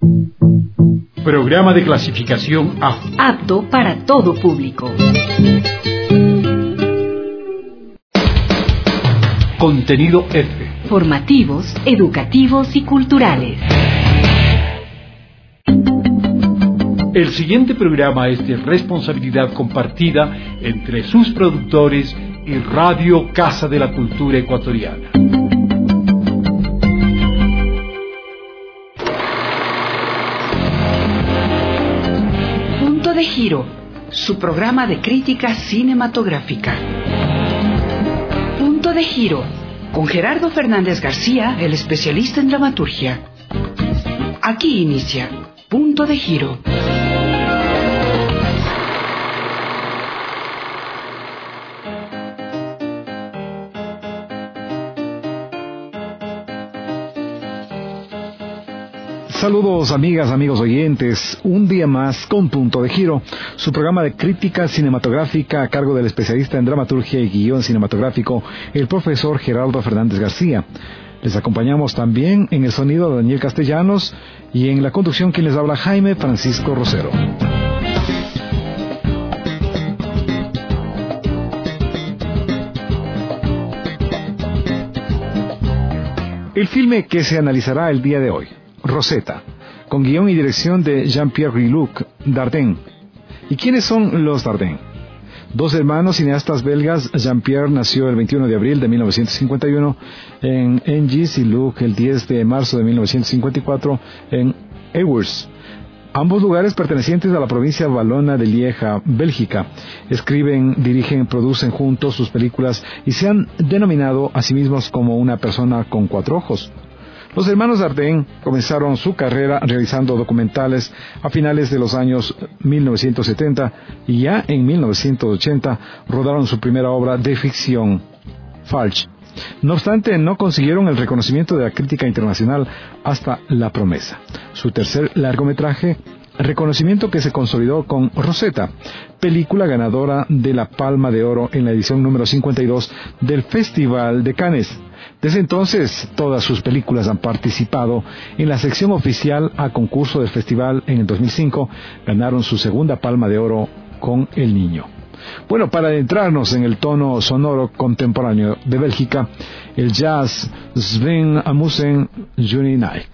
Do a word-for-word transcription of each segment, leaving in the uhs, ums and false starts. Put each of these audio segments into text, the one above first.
Programa de clasificación A. Apto para todo público. Contenido F. Formativos, educativos y culturales. El siguiente programa es de responsabilidad compartida entre sus productores y Radio Casa de la Cultura Ecuatoriana. Punto de Giro, su programa de crítica cinematográfica. Punto de Giro, con Gerardo Fernández García, el especialista en dramaturgia. Aquí inicia Punto de Giro. Saludos amigas, amigos oyentes, un día más con Punto de Giro, su programa de crítica cinematográfica a cargo del especialista en dramaturgia y guión cinematográfico, el profesor Gerardo Fernández García. Les acompañamos también en el sonido de Daniel Castellanos y en la conducción quien les habla Jaime Francisco Rosero. El filme que se analizará el día de hoy, Rosetta, con guión y dirección de Jean-Pierre Dardenne. ¿Y quiénes son los Dardenne? Dos hermanos cineastas belgas. Jean-Pierre nació el veintiuno de abril de mil novecientos cincuenta y uno en Engis y Luc el diez de marzo de mil novecientos cincuenta y cuatro en Ewers. Ambos lugares pertenecientes a la provincia valona de Lieja, Bélgica. Escriben, dirigen, producen juntos sus películas y se han denominado a sí mismos como una persona con cuatro ojos. Los hermanos Dardenne comenzaron su carrera realizando documentales a finales de los años mil novecientos setenta y ya en mil novecientos ochenta rodaron su primera obra de ficción, Falch. No obstante, no consiguieron el reconocimiento de la crítica internacional hasta La Promesa, su tercer largometraje, reconocimiento que se consolidó con Rosetta, película ganadora de la Palma de Oro en la edición número cincuenta y dos del Festival de Cannes. Desde entonces, todas sus películas han participado en la sección oficial a concurso del festival. En el dos mil cinco ganaron su segunda Palma de Oro con El Niño. Bueno, para adentrarnos en el tono sonoro contemporáneo de Bélgica, el jazz Sven Amusen Juni Nike.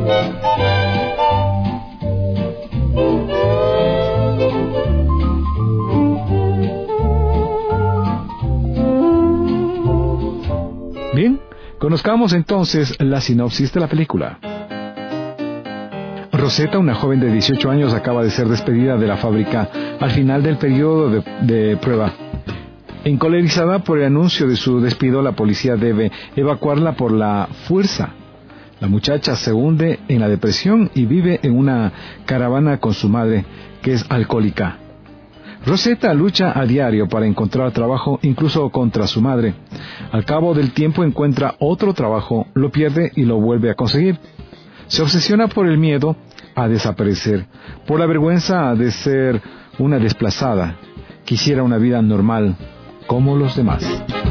Bien, conozcamos entonces la sinopsis de la película. Rosetta, una joven de dieciocho años, acaba de ser despedida de la fábrica al final del periodo de, de prueba. Encolerizada por el anuncio de su despido, la policía debe evacuarla por la fuerza. La muchacha se hunde en la depresión y vive en una caravana con su madre, que es alcohólica. Rosetta lucha a diario para encontrar trabajo, incluso contra su madre. Al cabo del tiempo encuentra otro trabajo, lo pierde y lo vuelve a conseguir. Se obsesiona por el miedo a desaparecer, por la vergüenza de ser una desplazada. Quisiera una vida normal, como los demás.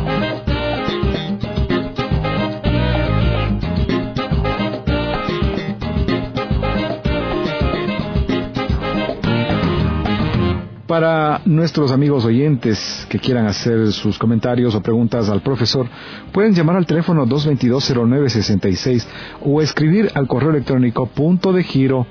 Para nuestros amigos oyentes que quieran hacer sus comentarios o preguntas al profesor, pueden llamar al teléfono dos dos dos, cero nueve seis seis o escribir al correo electrónico punto de giro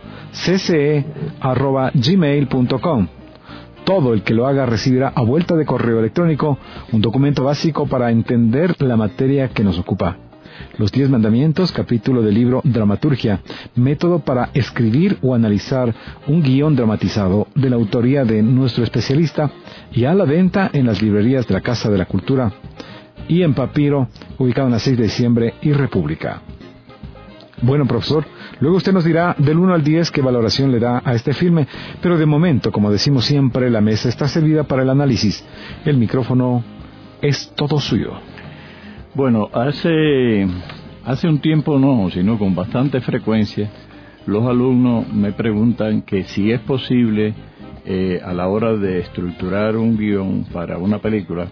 cce arroba gmail punto com. Todo el que lo haga recibirá a vuelta de correo electrónico un documento básico para entender la materia que nos ocupa. Los diez mandamientos, capítulo del libro Dramaturgia, método para escribir o analizar un guión dramatizado de la autoría de nuestro especialista, y a la venta en las librerías de la Casa de la Cultura y en papiro, ubicado en la seis de diciembre y República. Bueno, profesor, luego usted nos dirá del uno al diez qué valoración le da a este filme, pero de momento, como decimos siempre, la mesa está servida para el análisis. El micrófono es todo suyo. Bueno, hace, hace un tiempo no, sino con bastante frecuencia, los alumnos me preguntan que si es posible, eh, a la hora de estructurar un guión para una película,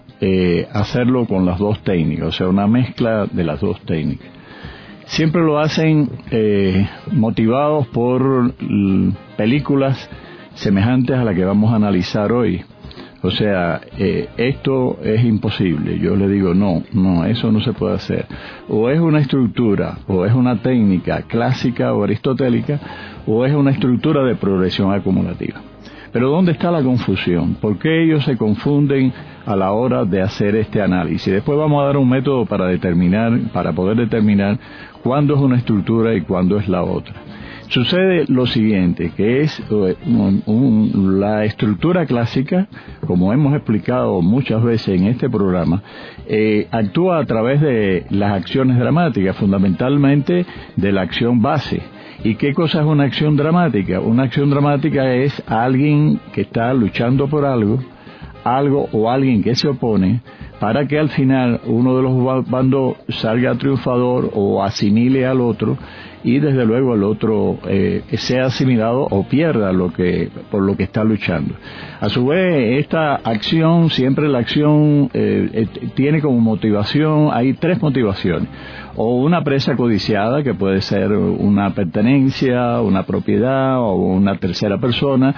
eh, hacerlo con las dos técnicas, o sea, una mezcla de las dos técnicas. Siempre lo hacen eh, motivados por l- películas semejantes a la que vamos a analizar hoy. O sea, eh, esto es imposible. Yo le digo, no, no, eso no se puede hacer. O es una estructura, o es una técnica clásica o aristotélica, o es una estructura de progresión acumulativa. Pero ¿dónde está la confusión? ¿Por qué ellos se confunden a la hora de hacer este análisis? Después vamos a dar un método para determinar, para poder determinar cuándo es una estructura y cuándo es la otra. Sucede lo siguiente, que es un, un, la estructura clásica, como hemos explicado muchas veces en este programa, eh, actúa a través de las acciones dramáticas, fundamentalmente de la acción base. ¿Y qué cosa es una acción dramática? Una acción dramática es alguien que está luchando por algo, algo o alguien que se opone, para que al final uno de los bandos salga triunfador o asimile al otro, y desde luego el otro eh, sea asimilado o pierda lo que por lo que está luchando. A su vez, esta acción, siempre la acción eh, eh, tiene como motivación, hay tres motivaciones: o una presa codiciada, que puede ser una pertenencia, una propiedad o una tercera persona,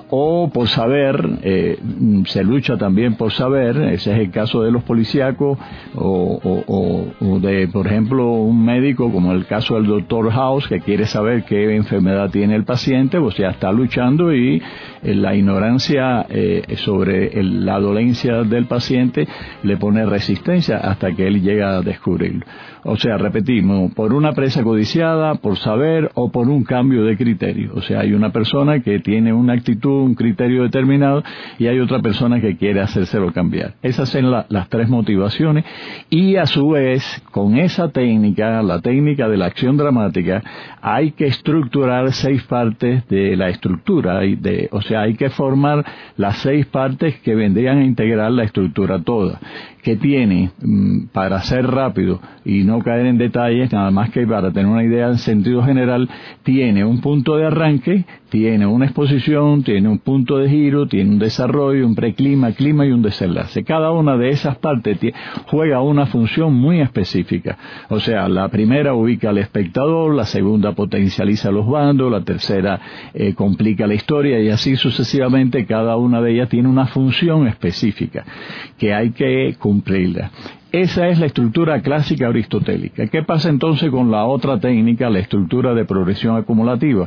o por saber, eh, se lucha también por saber. Ese es el caso de los policíacos, o, o, o, o de, por ejemplo, un médico, como el caso del doctor House, que quiere saber qué enfermedad tiene el paciente, pues ya está luchando, y eh, la ignorancia eh, sobre el, la dolencia del paciente le pone resistencia hasta que él llega a descubrirlo. O sea, repetimos, por una presa codiciada, por saber o por un cambio de criterio. O sea, hay una persona que tiene una actitud, un criterio determinado, y hay otra persona que quiere hacérselo cambiar. Esas son la, las tres motivaciones, y a su vez, con esa técnica, la técnica de la acción dramática, hay que estructurar seis partes de la estructura, y de, o sea, hay que formar las seis partes que vendrían a integrar la estructura toda, que tiene, para ser rápido y no caer en detalles, nada más que para tener una idea en sentido general, tiene un punto de arranque, tiene una exposición, tiene un punto de giro, tiene un desarrollo, un preclima, clima y un desenlace. Cada una de esas partes juega una función muy específica. O sea, la primera ubica al espectador, la segunda potencializa los bandos, la tercera eh, complica la historia, y así sucesivamente. Cada una de ellas tiene una función específica que hay que cumplirla. Esa es la estructura clásica aristotélica. ¿Qué pasa entonces con la otra técnica, la estructura de progresión acumulativa?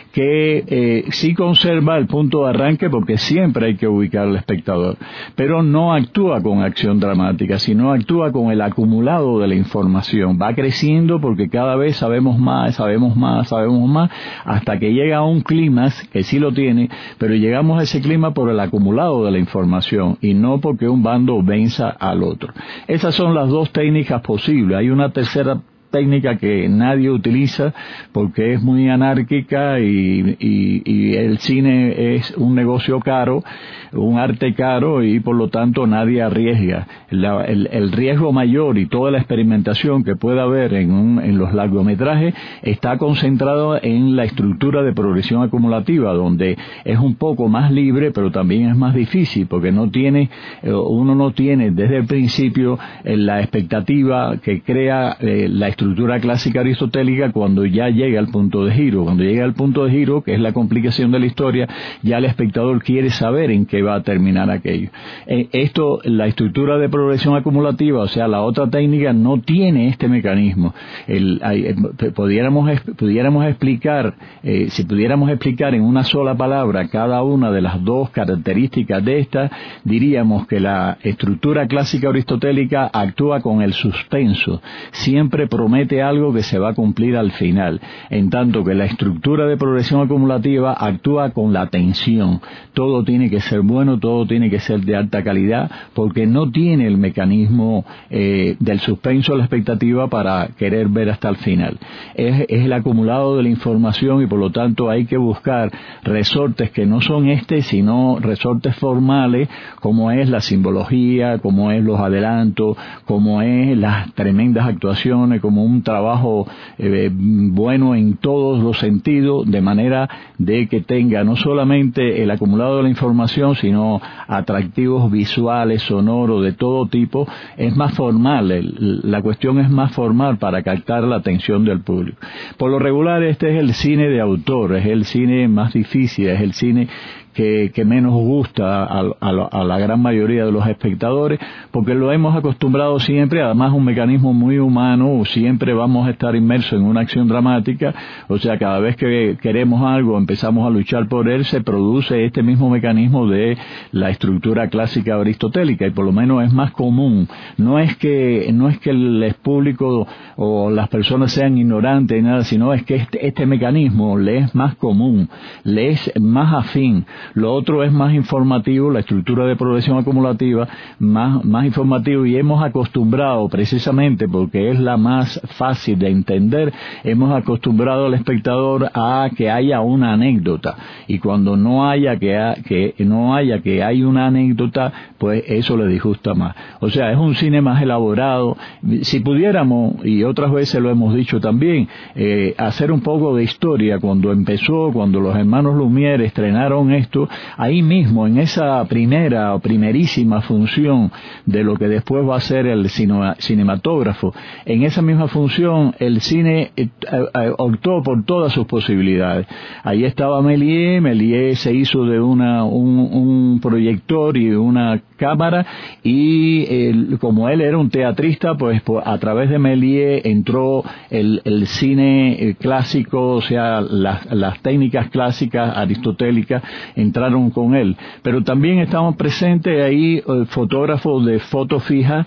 Que eh, sí conserva el punto de arranque porque siempre hay que ubicar al espectador, pero no actúa con acción dramática, sino actúa con el acumulado de la información. Va creciendo porque cada vez sabemos más, sabemos más, sabemos más, hasta que llega a un clímax, que sí lo tiene, pero llegamos a ese clima por el acumulado de la información y no porque un bando venza al otro. Esas son las dos técnicas posibles. Hay una tercera técnica que nadie utiliza porque es muy anárquica y, y, y el cine es un negocio caro, un arte caro, y por lo tanto nadie arriesga. La, el, el riesgo mayor y toda la experimentación que pueda haber en, un, en los largometrajes está concentrado en la estructura de progresión acumulativa, donde es un poco más libre, pero también es más difícil, porque no tiene, uno no tiene desde el principio la expectativa que crea eh, la estructura clásica aristotélica cuando ya llega al punto de giro. Cuando llega al punto de giro, que es la complicación de la historia, ya el espectador quiere saber en qué va a terminar aquello. Eh, esto, la estructura de progresión acumulativa, o sea, la otra técnica, no tiene este mecanismo. El, hay, eh, pudiéramos, pudiéramos explicar, eh, si pudiéramos explicar en una sola palabra cada una de las dos características de esta, diríamos que la estructura clásica aristotélica actúa con el suspenso, siempre promete algo que se va a cumplir al final, en tanto que la estructura de progresión acumulativa actúa con la tensión. Todo tiene que ser bueno, todo tiene que ser de alta calidad, porque no tiene el mecanismo eh, del suspenso a la expectativa para querer ver hasta el final. Es, es el acumulado de la información y por lo tanto hay que buscar resortes que no son este, sino resortes formales, como es la simbología, como es los adelantos, como es las tremendas actuaciones, como un trabajo eh, bueno en todos los sentidos, de manera de que tenga no solamente el acumulado de la información, sino atractivos visuales, sonoros, de todo tipo. Es más formal, el, la cuestión es más formal para captar la atención del público. Por lo regular, este es el cine de autor, es el cine más difícil, es el cine que, que menos gusta a, a, a la gran mayoría de los espectadores, porque lo hemos acostumbrado siempre, además un mecanismo muy humano, siempre vamos a estar inmersos en una acción dramática, o sea, cada vez que queremos algo, empezamos a luchar por él, se produce este mismo mecanismo de la estructura clásica aristotélica, y por lo menos es más común. No es que, no es que el público o las personas sean ignorantes y nada, sino es que este, este mecanismo le es más común, le es más afín. Lo otro es más informativo, la estructura de progresión acumulativa, más, más informativo, y hemos acostumbrado, precisamente porque es la más fácil de entender, hemos acostumbrado al espectador a que haya una anécdota, y cuando no haya que, ha, que no haya que hay una anécdota, pues eso le disgusta más. O sea, es un cine más elaborado. Si pudiéramos, y otras veces lo hemos dicho también, eh, hacer un poco de historia, cuando empezó, cuando los hermanos Lumière estrenaron esto, ahí mismo, en esa primera o primerísima función de lo que después va a ser el cine, cinematógrafo, en esa misma función el cine eh, eh, optó por todas sus posibilidades. Ahí estaba Méliès, Méliès se hizo de una un, un proyector y una cámara, y el, como él era un teatrista, pues por, a través de Méliès entró el, el cine clásico, o sea, las, las técnicas clásicas aristotélicas entraron con él. Pero también estaban presentes ahí eh, fotógrafos de foto fija,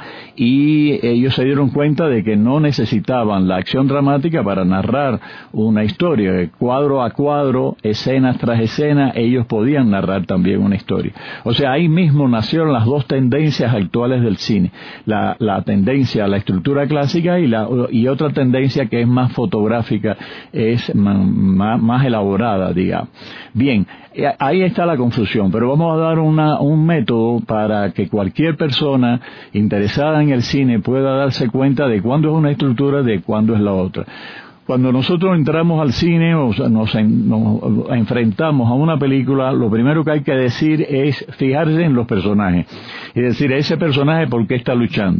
y ellos se dieron cuenta de que no necesitaban la acción dramática para narrar una historia. Cuadro a cuadro, escenas tras escena, ellos podían narrar también una historia. O sea, ahí mismo nacieron las dos tendencias actuales del cine, la, la tendencia a la estructura clásica y, la, y otra tendencia que es más fotográfica, es más, más elaborada, digamos. Bien, ahí está la confusión, pero vamos a dar una, un método para que cualquier persona interesada en el cine pueda darse cuenta de cuándo es una estructura y de cuándo es la otra. Cuando nosotros entramos al cine o sea, nos, en, nos enfrentamos a una película, lo primero que hay que decir es fijarse en los personajes. Y decir, ese personaje, ¿por qué está luchando?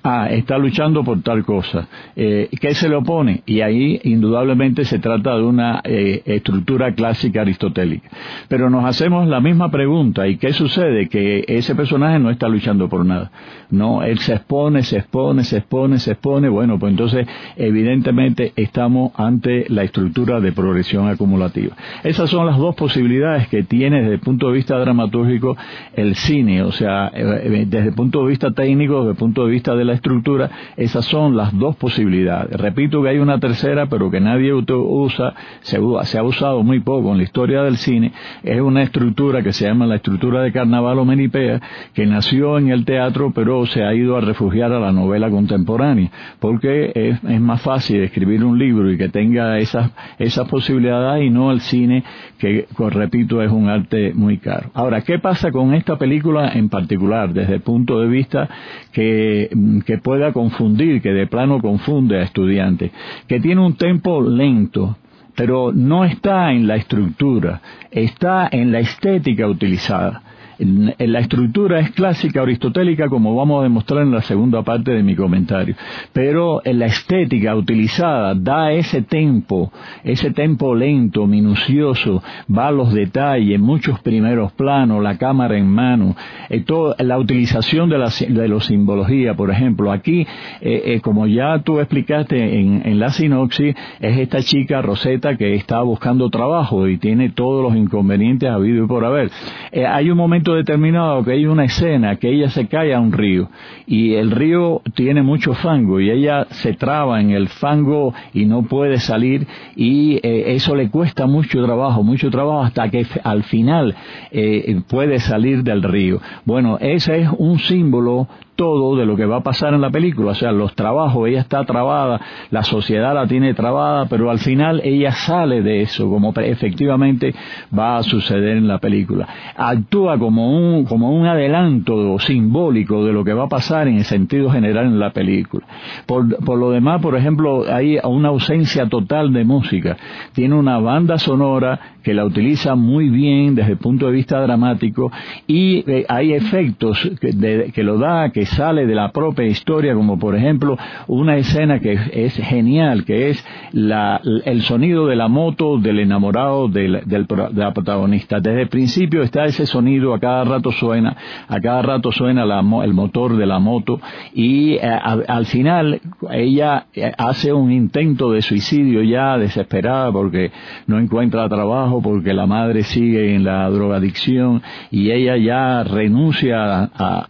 Ah, está luchando por tal cosa. Eh, ¿Qué se le opone? Y ahí indudablemente se trata de una eh, estructura clásica aristotélica. Pero nos hacemos la misma pregunta, ¿y qué sucede? Que ese personaje no está luchando por nada. No, él se expone, se expone, se expone, se expone. Bueno, pues entonces evidentemente estamos ante la estructura de progresión acumulativa. Esas son las dos posibilidades que tiene desde el punto de vista dramatúrgico el cine, o sea, desde el punto de vista técnico, desde el punto de vista de la estructura, esas son las dos posibilidades. Repito que hay una tercera, pero que nadie usa, se, se ha usado muy poco en la historia del cine, es una estructura que se llama la estructura de Carnaval o Menipea, que nació en el teatro, pero se ha ido a refugiar a la novela contemporánea, porque es, es más fácil escribir un libro y que tenga esas, esas posibilidades y no el cine, que, repito, es un arte muy caro. Ahora, ¿qué pasa con esta película en particular, desde el punto de vista que, que pueda confundir, que de plano confunde a estudiantes? Que tiene un tempo lento, pero no está en la estructura, está en la estética utilizada. La estructura es clásica aristotélica, como vamos a demostrar en la segunda parte de mi comentario, pero la estética utilizada da ese tempo, ese tempo lento, minucioso, va a los detalles, muchos primeros planos, la cámara en mano, eh, todo, la utilización de la, de la simbología, por ejemplo. Aquí, eh, eh, como ya tú explicaste en, en la sinopsis, es esta chica Rosetta que está buscando trabajo y tiene todos los inconvenientes habido y por haber. Eh, hay un momento determinado que hay una escena que ella se cae a un río y el río tiene mucho fango y ella se traba en el fango y no puede salir, y eh, eso le cuesta mucho trabajo, mucho trabajo hasta que al final eh, puede salir del río. Bueno, ese es un símbolo todo de lo que va a pasar en la película, o sea, los trabajos, ella está trabada, la sociedad la tiene trabada, pero al final ella sale de eso, como efectivamente va a suceder en la película. Actúa como un, como un adelanto simbólico de lo que va a pasar en el sentido general en la película. Por, por lo demás, por ejemplo, hay una ausencia total de música. Tiene una banda sonora que la utiliza muy bien desde el punto de vista dramático, y eh, hay efectos que, de, que lo da, que sale de la propia historia, como por ejemplo una escena que es, es genial, que es la, el sonido de la moto del enamorado del, del, de la protagonista. Desde el principio está ese sonido, a cada rato suena, a cada rato suena la, el motor de la moto, y eh, a, al final ella hace un intento de suicidio ya desesperada porque no encuentra trabajo, porque la madre sigue en la drogadicción, y ella ya renuncia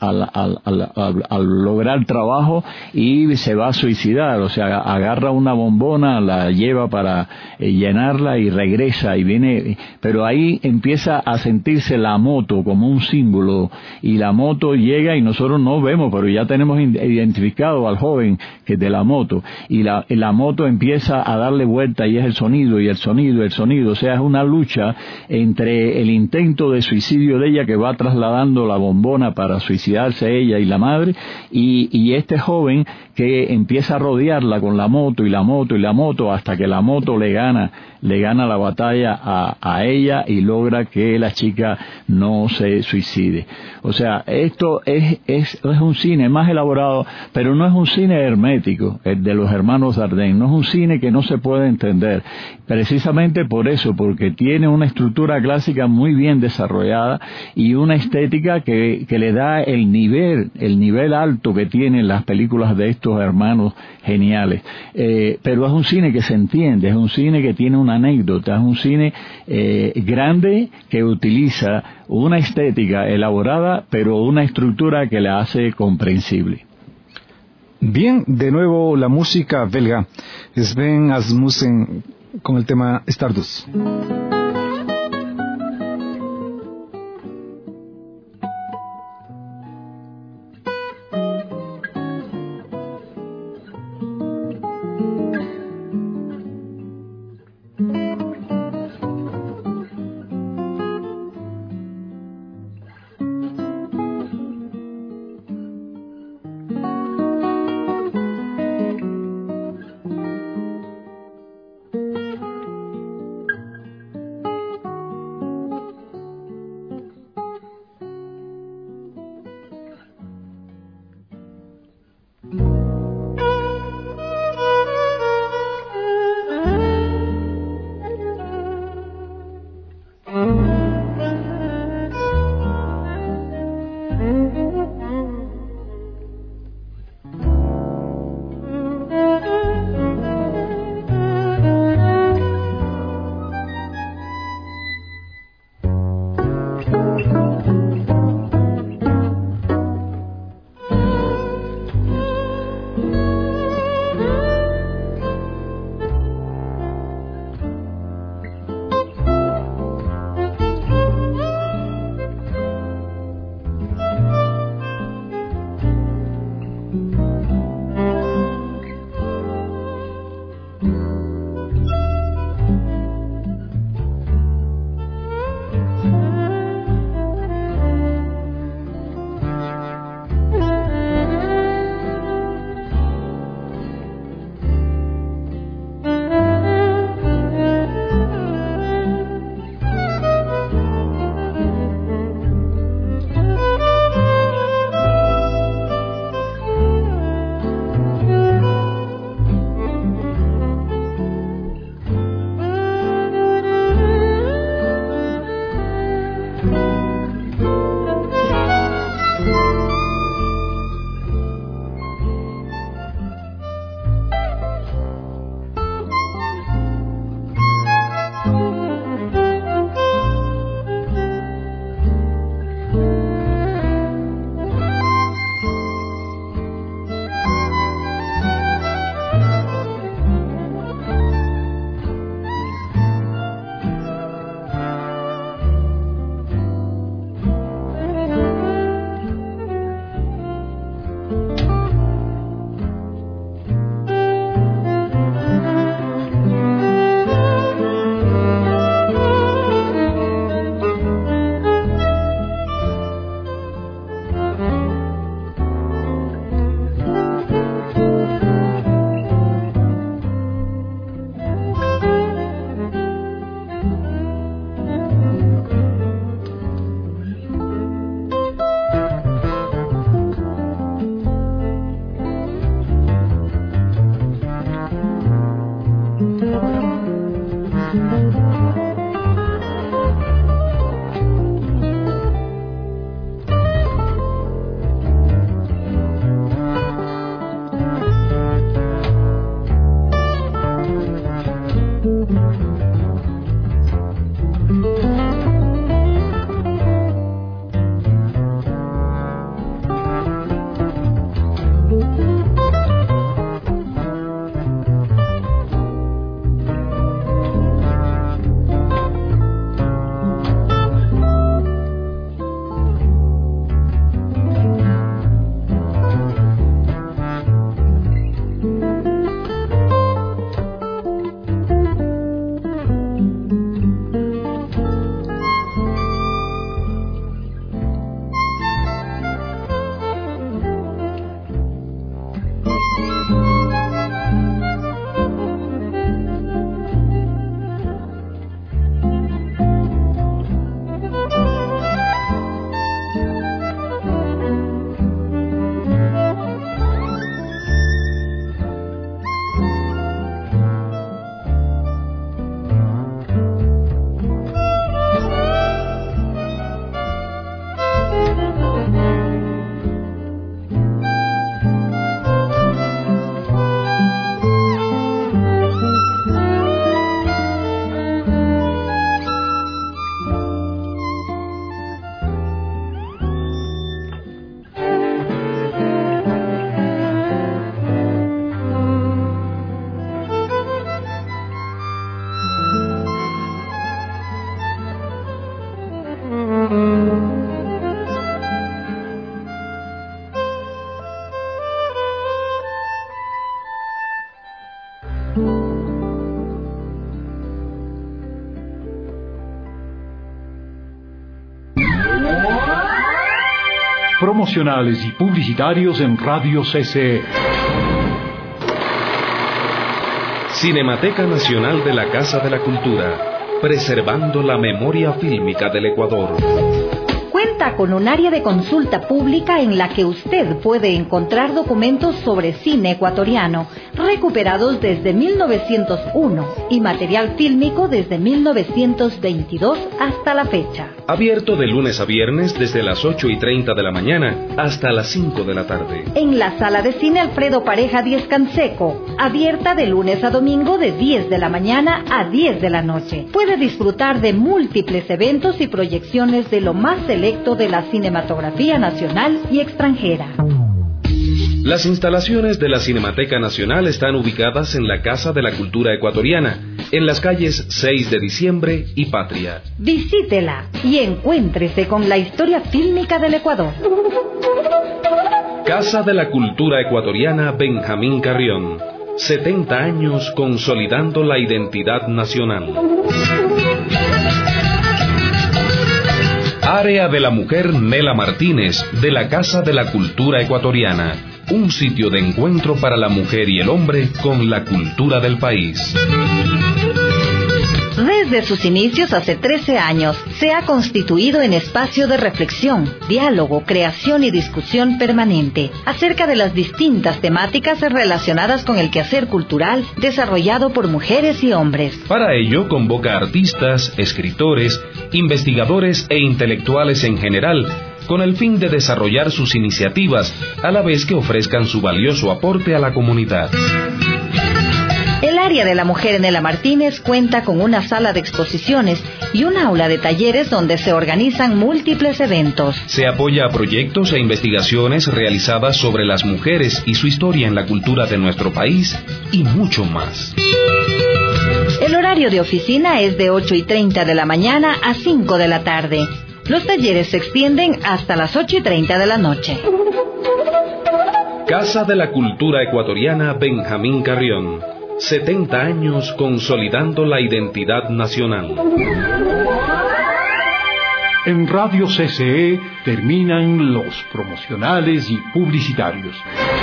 al lograr trabajo y se va a suicidar. O sea, agarra una bombona, la lleva para eh, llenarla y regresa y viene, pero ahí empieza a sentirse la moto como un símbolo, y la moto llega y nosotros no vemos, pero ya tenemos identificado al joven que es de la moto, y la, la moto empieza a darle vuelta, y es el sonido y el sonido, el sonido. O sea, es una lucha entre el intento de suicidio de ella, que va trasladando la bombona para suicidarse ella y la madre, y, y este joven que empieza a rodearla con la moto y la moto y la moto, hasta que la moto le gana le gana la batalla a, a ella y logra que la chica no se suicide. O sea, esto es, es, es un cine más elaborado, pero no es un cine hermético, el de los hermanos Dardenne. No es un cine que no se puede entender, precisamente por eso, porque tiene una estructura clásica muy bien desarrollada y una estética que, que le da el nivel, el nivel alto que tienen las películas de estos hermanos geniales. Eh, pero es un cine que se entiende, es un cine que tiene una anécdota, es un cine eh, grande que utiliza una estética elaborada, pero una estructura que la hace comprensible. Bien, de nuevo la música belga, Sven Asmussen con el tema Stardust. promocionales y publicitarios en Radio C C E. Cinemateca Nacional de la Casa de la Cultura, preservando la memoria fílmica del Ecuador. Cuenta con un área de consulta pública en la que usted puede encontrar documentos sobre cine ecuatoriano, recuperados desde mil novecientos uno y material fílmico desde mil novecientos veintidós hasta la fecha. Abierto de lunes a viernes desde las ocho y treinta de la mañana hasta las cinco de la tarde. En la sala de cine Alfredo Pareja Díez Canseco, abierta de lunes a domingo de diez de la mañana a diez de la noche. Puede disfrutar de múltiples eventos y proyecciones de lo más selecto de la cinematografía nacional y extranjera. Las instalaciones de la Cinemateca Nacional están ubicadas en la Casa de la Cultura Ecuatoriana, en las calles seis de diciembre y Patria. Visítela y encuéntrese con la historia fílmica del Ecuador. Casa de la Cultura Ecuatoriana Benjamín Carrión. setenta años consolidando la identidad nacional. Área de la Mujer Nela Martínez, de la Casa de la Cultura Ecuatoriana. Un sitio de encuentro para la mujer y el hombre con la cultura del país. Desde sus inicios hace trece años, se ha constituido en espacio de reflexión, diálogo, creación y discusión permanente acerca de las distintas temáticas relacionadas con el quehacer cultural desarrollado por mujeres y hombres. Para ello, convoca artistas, escritores, investigadores e intelectuales en general, con el fin de desarrollar sus iniciativas, a la vez que ofrezcan su valioso aporte a la comunidad. El área de la mujer Nela Martínez cuenta con una sala de exposiciones y un aula de talleres donde se organizan múltiples eventos. Se apoya a proyectos e investigaciones realizadas sobre las mujeres y su historia en la cultura de nuestro país y mucho más. El horario de oficina es de ocho y treinta de la mañana a cinco de la tarde. Los talleres se extienden hasta las ocho y treinta de la noche. Casa de la Cultura Ecuatoriana Benjamín Carrión. setenta años consolidando la identidad nacional. En Radio C C E terminan los promocionales y publicitarios.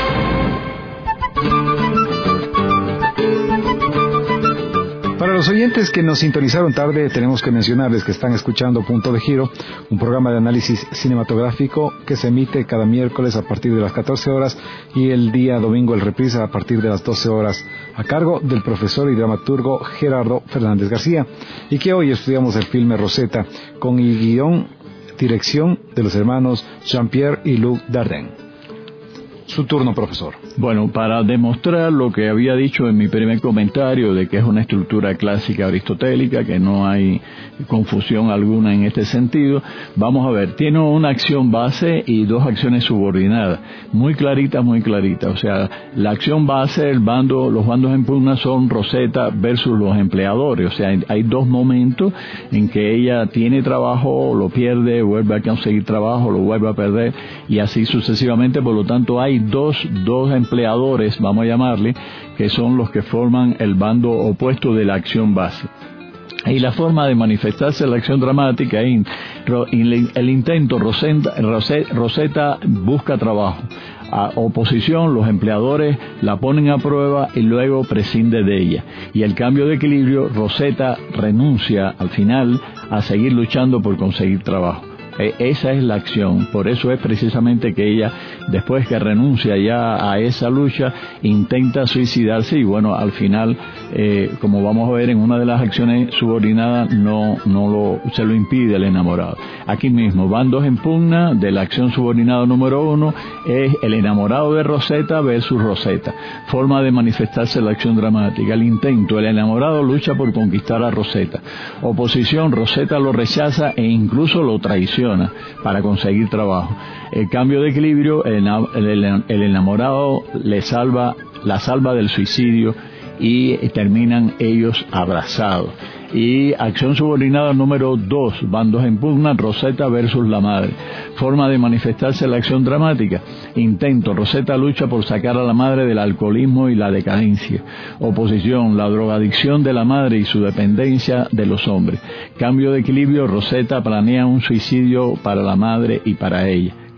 Para los oyentes que nos sintonizaron tarde, tenemos que mencionarles que están escuchando Punto de Giro, un programa de análisis cinematográfico que se emite cada miércoles a partir de las catorce horas y el día domingo el reprisa a partir de las doce horas, a cargo del profesor y dramaturgo Gerardo Fernández García, y que hoy estudiamos el filme Rosetta con el guión, dirección de los hermanos Jean-Pierre y Luc Dardenne. Su turno, profesor. Bueno, para demostrar lo que había dicho en mi primer comentario de que es una estructura clásica aristotélica, que no hay confusión alguna en este sentido, vamos a ver, tiene una acción base y dos acciones subordinadas, muy clarita, muy clarita. O sea, la acción base, el bando, los bandos en pugna son Rosetta versus los empleadores. O sea, hay dos momentos en que ella tiene trabajo, lo pierde, vuelve a conseguir trabajo, lo vuelve a perder, y así sucesivamente. Por lo tanto, hay dos, dos empleadores, vamos a llamarle, que son los que forman el bando opuesto de la acción base. Y la forma de manifestarse la acción dramática, en el intento, Rosetta, Rosetta busca trabajo. A oposición, los empleadores la ponen a prueba y luego prescinde de ella. Y el cambio de equilibrio, Rosetta renuncia al final a seguir luchando por conseguir trabajo. Esa es la acción, por eso es precisamente que ella, después que renuncia ya a esa lucha, intenta suicidarse y bueno, al final, eh, como vamos a ver en una de las acciones subordinadas, no, no lo, se lo impide el enamorado. Aquí mismo, bandos en pugna de la acción subordinada número uno, es el enamorado de Rosetta versus Rosetta. Forma de manifestarse la acción dramática, el intento, el enamorado lucha por conquistar a Rosetta. Oposición, Rosetta lo rechaza e incluso lo traiciona para conseguir trabajo. El cambio de equilibrio, el, el, el enamorado le salva, la salva del suicidio y terminan ellos abrazados. Y acción subordinada número dos, bandos en pugna, Rosetta versus la madre. Forma de manifestarse la acción dramática. Intento, Rosetta lucha por sacar a la madre del alcoholismo y la decadencia. Oposición, la drogadicción de la madre y su dependencia de los hombres. Cambio de equilibrio, Rosetta planea un suicidio para la madre y para ella.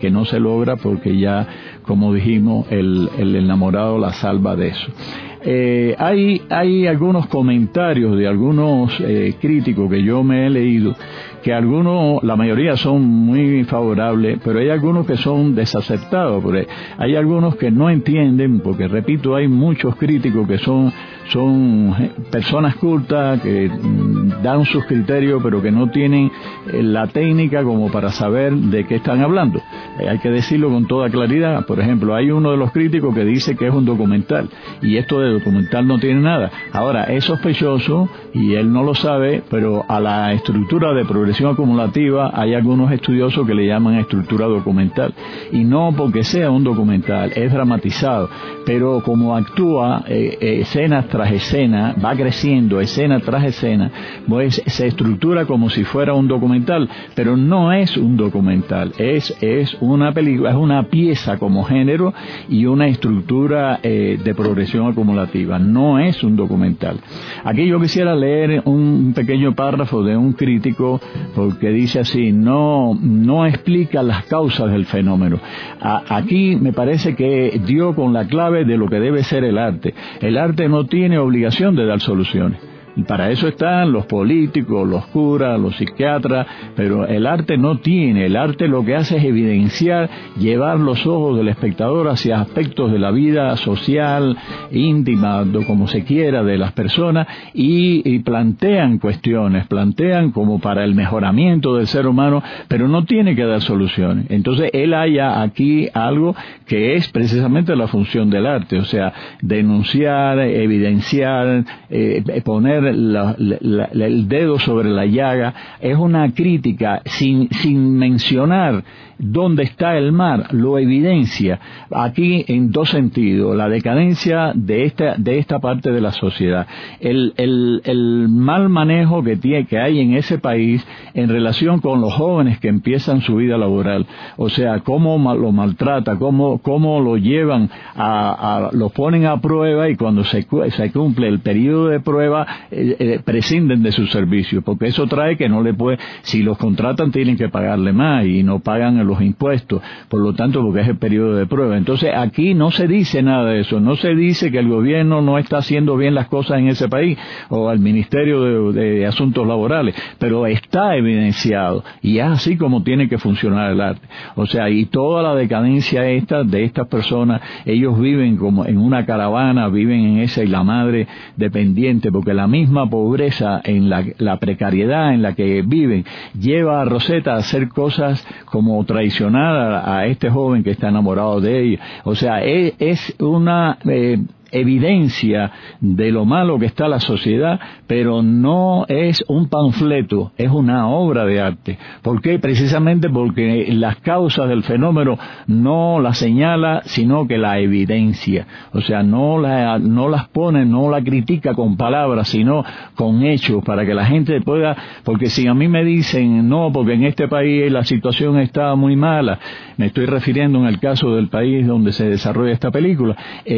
que no se logra porque ya, como dijimos, el, el enamorado la salva de eso. Eh, hay, hay algunos comentarios de algunos eh, críticos que yo me he leído, que algunos, la mayoría son muy favorables, pero hay algunos que son desaceptados, porque hay algunos que no entienden, porque repito, hay muchos críticos que son, son personas cultas, que dan sus criterios, pero que no tienen la técnica como para saber de qué están hablando. Eh, hay que decirlo con toda claridad. Por ejemplo, hay uno de los críticos que dice que es un documental, y esto de documental no tiene nada. Ahora, es sospechoso, y él no lo sabe, pero a la estructura de progresión acumulativa hay algunos estudiosos que le llaman estructura documental, y no porque sea un documental, es dramatizado, pero como actúa eh, escena tras escena, va creciendo escena tras escena, pues se estructura como si fuera un documental, pero no es un documental, es, es una película, es una pieza como género y una estructura eh, de progresión acumulativa, no es un documental. Aquí yo quisiera leer un pequeño párrafo de un crítico, porque dice así: no, no explica las causas del fenómeno. A, aquí me parece que dio con la clave de lo que debe ser el arte. El arte no tiene obligación de dar soluciones. Y para eso están los políticos, los curas, los psiquiatras, pero el arte no tiene, el arte lo que hace es evidenciar, llevar los ojos del espectador hacia aspectos de la vida social, íntima, como se quiera, de las personas, y, y plantean cuestiones, plantean como para el mejoramiento del ser humano, pero no tiene que dar soluciones. Entonces él halla aquí algo que es precisamente la función del arte, o sea, denunciar, evidenciar, eh, poner La, la, la, el dedo sobre la llaga, es una crítica sin, sin mencionar dónde está el mar, lo evidencia aquí en dos sentidos: la decadencia de esta, de esta parte de la sociedad, el, el, el mal manejo que tiene, que hay en ese país en relación con los jóvenes que empiezan su vida laboral, o sea, cómo lo maltrata, cómo, cómo lo llevan a, a, lo ponen a prueba, y cuando se, se cumple el periodo de prueba, eh, eh, prescinden de sus servicios, porque eso trae que no le puede, si los contratan tienen que pagarle más, y no pagan los impuestos, por lo tanto, porque es el periodo de prueba. Entonces aquí no se dice nada de eso, no se dice que el gobierno no está haciendo bien las cosas en ese país, o al Ministerio de, de Asuntos Laborales, pero está evidenciado, y es así como tiene que funcionar el arte. O sea, y toda la decadencia esta de estas personas, ellos viven como en una caravana, viven en esa y la madre dependiente, porque la misma pobreza, en la, la precariedad en la que viven, lleva a Rosetta a hacer cosas como traicionar a, a este joven que está enamorado de ella. O sea, es, es una eh, evidencia de lo malo que está la sociedad, pero no es un panfleto, es una obra de arte. ¿Por qué? Precisamente porque las causas del fenómeno no las señala, sino que la evidencia. O sea, no, la, no las pone, no la critica con palabras, sino con hechos, para que la gente pueda, porque si a mí me dicen, no, porque en este país la situación está muy mala, me estoy refiriendo en el caso del país donde se desarrolla esta película,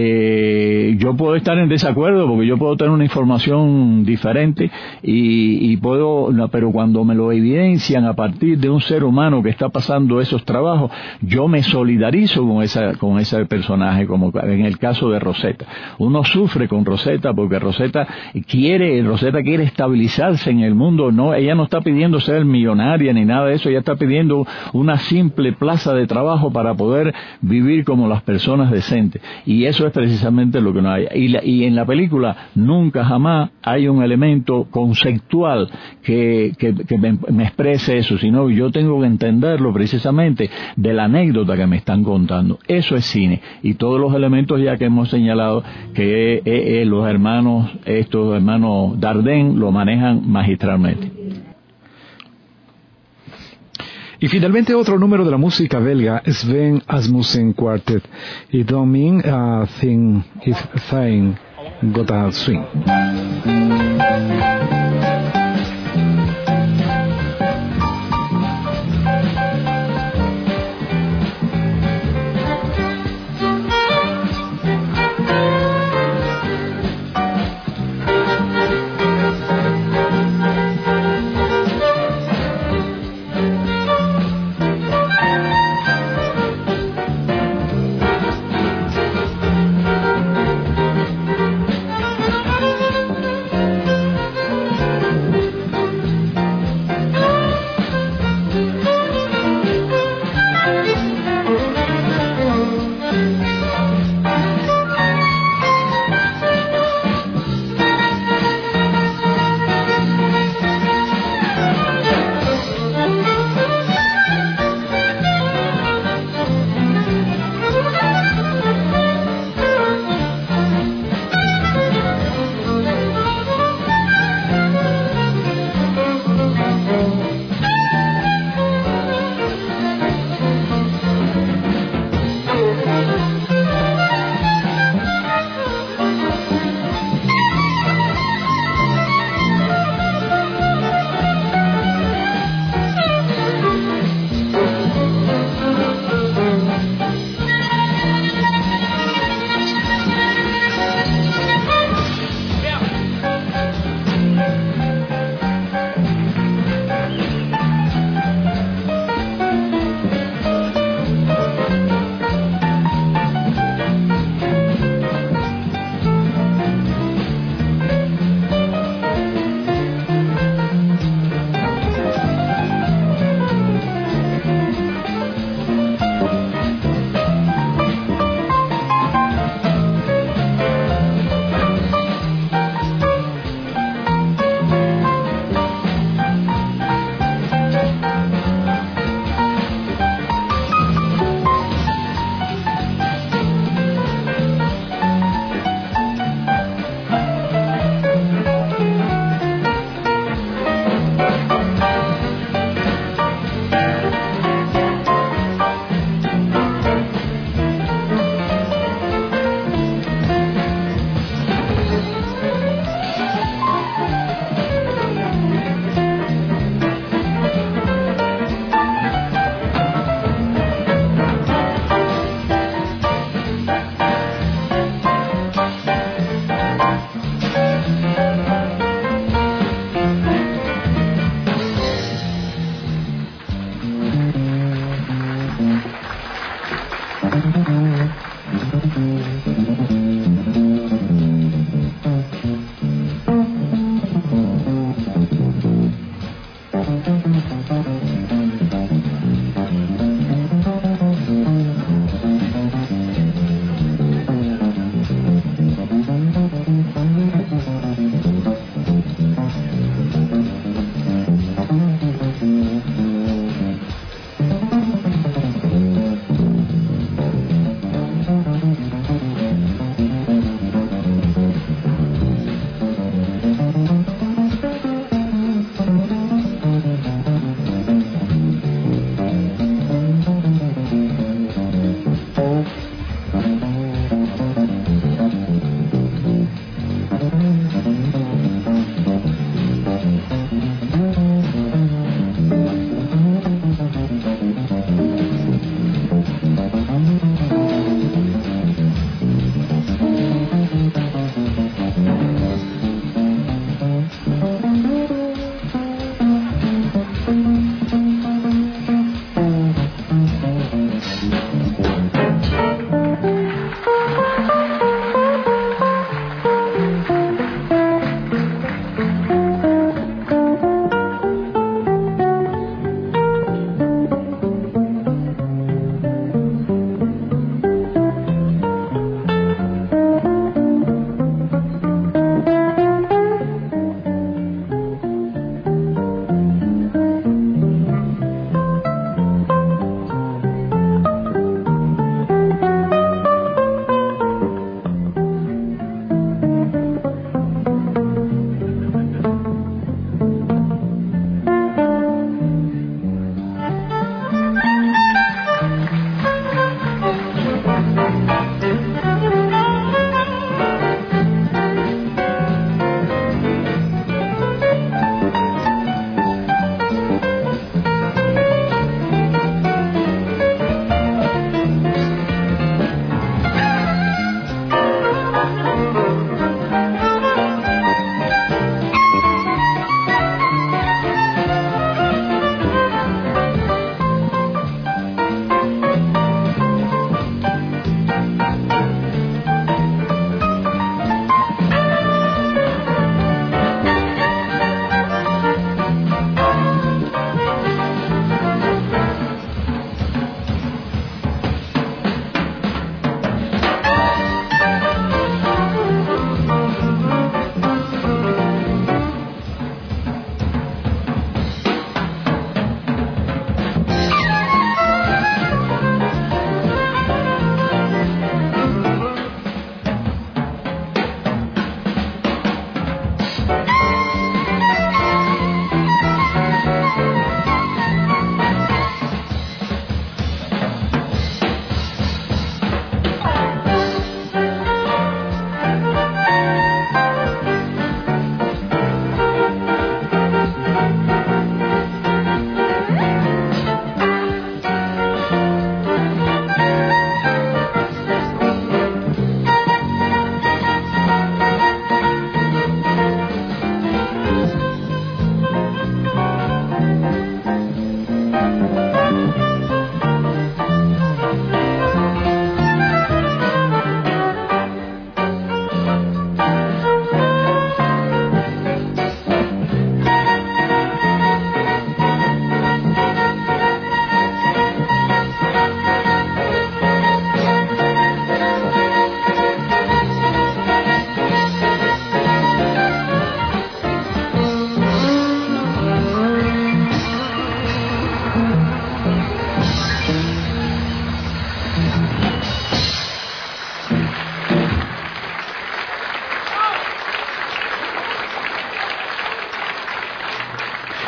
eh, yo puedo estar en desacuerdo, porque yo puedo tener una información diferente, y, y puedo, no, pero cuando me lo evidencian a partir de un ser humano que está pasando esos trabajos, yo me solidarizo con esa, con ese personaje, como en el caso de Rosetta. Uno sufre con Rosetta porque Rosetta quiere, Rosetta quiere estabilizarse en el mundo, no, ella no está pidiendo ser millonaria ni nada de eso, ella está pidiendo una simple plaza de trabajo para poder vivir como las personas decentes, y eso es precisamente lo que no hay. Y, la, y en la película nunca jamás hay un elemento conceptual que, que, que me, me exprese eso, sino yo tengo que entenderlo precisamente de la anécdota que me están contando. Eso es cine, y todos los elementos ya que hemos señalado que eh, eh, los hermanos, estos hermanos Dardenne lo manejan magistralmente. Y finalmente otro número de la música belga, Sven Asmussen Quartet, y Doming uh, Thing Is Thing Gotta Swing.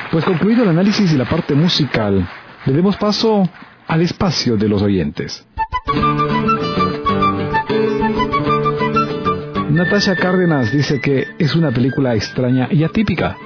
Pues concluido el análisis y la parte musical, le demos paso al espacio de los oyentes. Natasha Cárdenas dice que es una película extraña y atípica.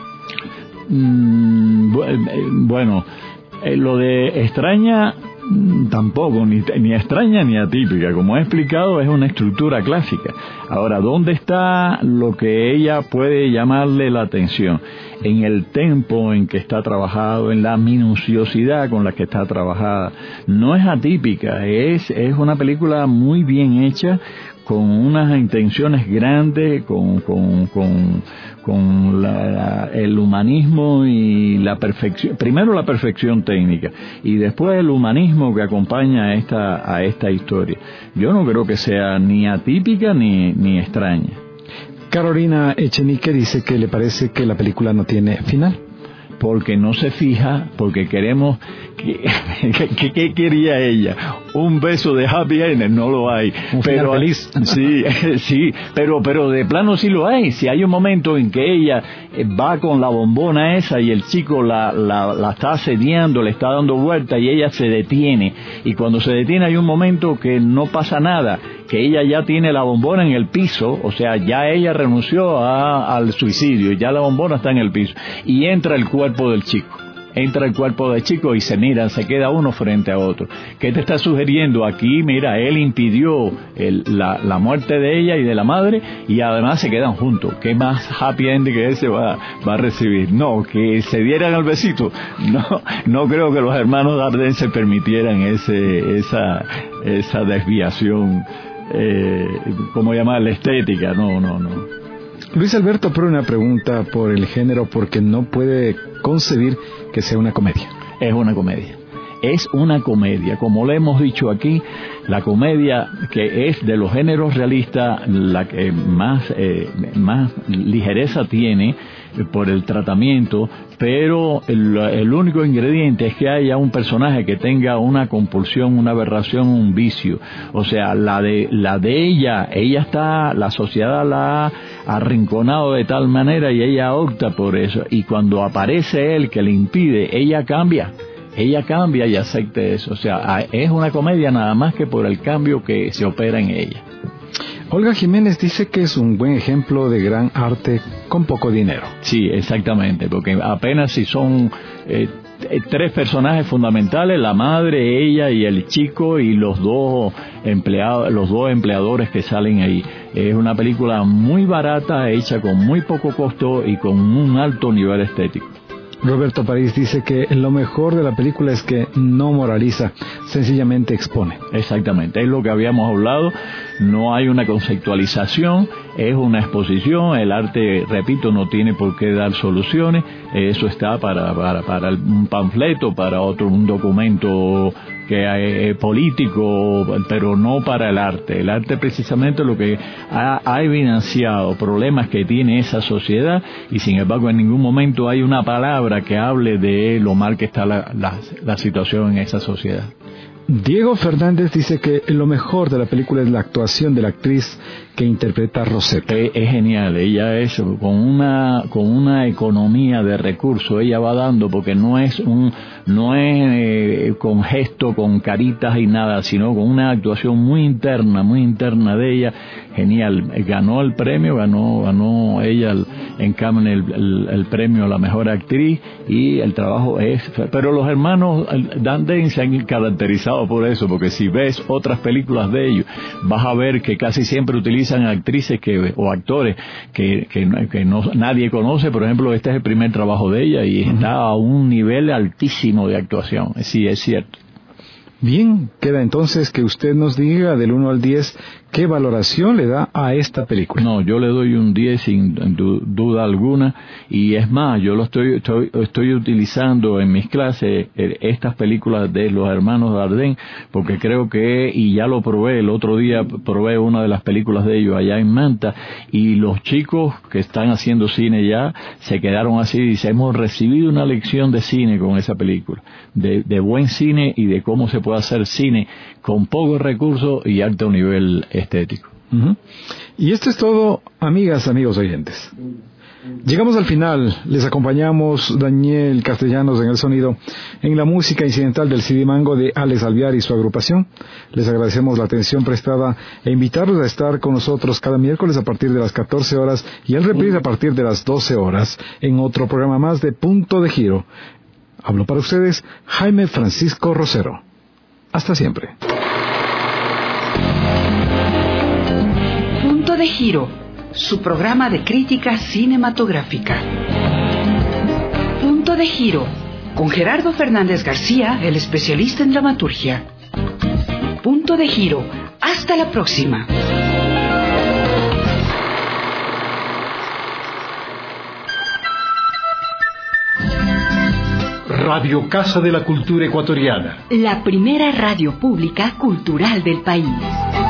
Mm, bueno, eh, lo de extraña tampoco, ni, ni extraña ni atípica. Como he explicado, es una estructura clásica. Ahora, ¿dónde está lo que ella puede llamarle la atención? En el tempo en que está trabajado, en la minuciosidad con la que está trabajada. No es atípica, es, es una película muy bien hecha, con unas intenciones grandes, con, con, con, con la, el humanismo y la perfección, primero la perfección técnica y después el humanismo que acompaña a esta, a esta historia. Yo no creo que sea ni atípica ni, ni extraña. Carolina Echenique dice que le parece que la película no tiene final. Porque no se fija, porque queremos... ¿Qué, qué quería ella? Un beso de happy ending, no lo hay. Un pero final feliz. Sí, sí, pero pero de plano sí lo hay. Si hay un momento en que ella va con la bombona esa y el chico la, la, la está asediando, le está dando vuelta y ella se detiene. Y cuando se detiene hay un momento que no pasa nada, que ella ya tiene la bombona en el piso, o sea, ya ella renunció a, al suicidio, ya la bombona está en el piso. Y entra el cuerpo del chico. Entra el cuerpo del chico y se miran, se queda uno frente a otro. ¿Qué te está sugiriendo? Aquí, mira, él impidió el, la, la muerte de ella y de la madre y además se quedan juntos. ¿Qué más happy ending que ese va, va a recibir? No, que se dieran el besito. No, no creo que los hermanos Dardenne se permitieran ese, esa, esa desviación, eh, ¿cómo llamarla? Estética. No, no, no. Luis Alberto pone una pregunta por el género porque no puede concebir que sea una comedia. Es una comedia. Es una comedia. Como le hemos dicho aquí, la comedia que es de los géneros realistas la que más, eh, más ligereza tiene por el tratamiento, pero el, el único ingrediente es que haya un personaje que tenga una compulsión, una aberración, un vicio. O sea, la de la de ella, ella está, la sociedad la ha arrinconado de tal manera y ella opta por eso. Y cuando aparece él que le impide, ella cambia. Ella cambia y acepta eso. O sea, es una comedia nada más que por el cambio que se opera en ella. Olga Jiménez dice que es un buen ejemplo de gran arte con poco dinero. Sí, exactamente, porque apenas si son eh, tres personajes fundamentales, la madre, ella y el chico y los dos empleados, los dos empleadores que salen ahí. Es una película muy barata, hecha con muy poco costo y con un alto nivel estético. Roberto París dice que lo mejor de la película es que no moraliza, sencillamente expone. Exactamente, es lo que habíamos hablado, no hay una conceptualización, es una exposición, el arte, repito, no tiene por qué dar soluciones, eso está para, para, para un panfleto, para otro, un documento que es político, pero no para el arte. El arte precisamente lo que ha, ha evidenciado problemas que tiene esa sociedad y sin embargo en ningún momento hay una palabra que hable de lo mal que está la, la, la situación en esa sociedad. Diego Fernández dice que lo mejor de la película es la actuación de la actriz que interpreta a Rosetta. Es, es genial, ella es con una con una economía de recursos, ella va dando porque no es un no es eh, con gesto, con caritas y nada, sino con una actuación muy interna, muy interna de ella, genial. Ganó el premio, ganó ganó ella el, en Cannes el, el, el premio a la mejor actriz y el trabajo es, pero los hermanos Dardenne se han caracterizado por eso, porque si ves otras películas de ellos, vas a ver que casi siempre utilizan actrices que o actores que, que, que no, nadie conoce. Por ejemplo, este es el primer trabajo de ella y uh-huh. está a un nivel altísimo de actuación. Sí, es cierto. Bien, queda entonces que usted nos diga del uno al diez qué valoración le da a esta película. No, yo le doy un diez sin du- duda alguna, y es más, yo lo estoy, estoy estoy utilizando en mis clases eh, estas películas de los hermanos Dardenne, porque creo que, y ya lo probé, el otro día probé una de las películas de ellos allá en Manta, y los chicos que están haciendo cine ya se quedaron así, dice, hemos recibido una lección de cine con esa película, de, de buen cine y de cómo se puede hacer cine con pocos recursos y alto nivel estético. Uh-huh. Y esto es todo, amigas, amigos oyentes. Llegamos al final, les acompañamos Daniel Castellanos en el sonido, en la música incidental del C D Mango de Alex Alvear y su agrupación. Les agradecemos la atención prestada e invitarlos a estar con nosotros cada miércoles a partir de las catorce horas y el reprise a partir de las doce horas en otro programa más de Punto de Giro. Hablo para ustedes Jaime Francisco Rosero. Hasta siempre. Punto de Giro, su programa de crítica cinematográfica. Punto de Giro, con Gerardo Fernández García, el especialista en dramaturgia. Punto de Giro, hasta la próxima. Radio Casa de la Cultura Ecuatoriana. La primera radio pública cultural del país.